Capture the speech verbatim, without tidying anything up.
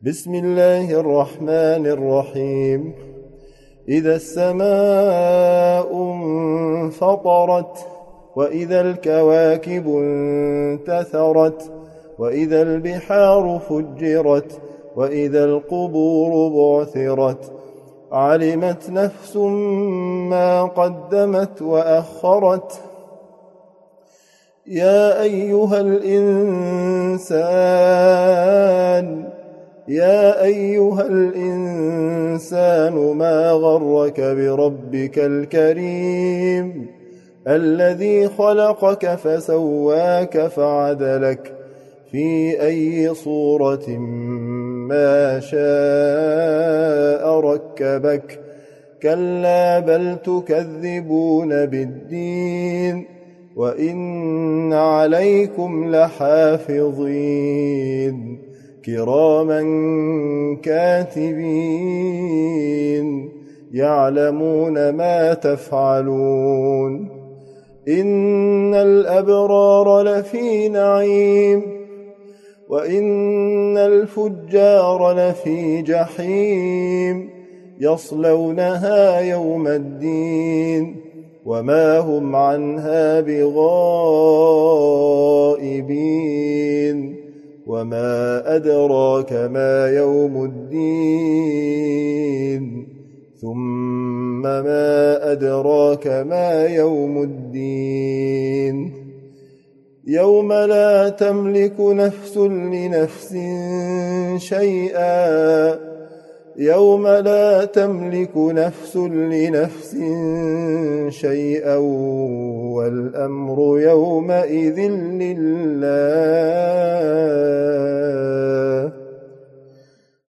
بسم الله الرحمن الرحيم. إذا السماء انفطرت وإذا الكواكب انتثرت وإذا البحار فجرت وإذا القبور بعثرت علمت نفس ما قدمت وأخرت. يا أيها الإنسان يا أيها الإنسان ما غرك بربك الكريم الذي خلقك فسواك فعدلك في أي صورة ما شاء ركبك. كلا بل تكذبون بالدين وإن عليكم لحافظين كراما كاتبين يعلمون ما تفعلون. إن الأبرار لفي نعيم وإن الفجار لفي جحيم يصلونها يوم الدين وما هم عنها بغائبين. وما أدراك ما يوم الدين ثم ما أدراك ما يوم الدين يوم لا تملك نفس لنفس شيئا يوم لا تملك نفس لنفس شيئا والأمر يومئذ لله.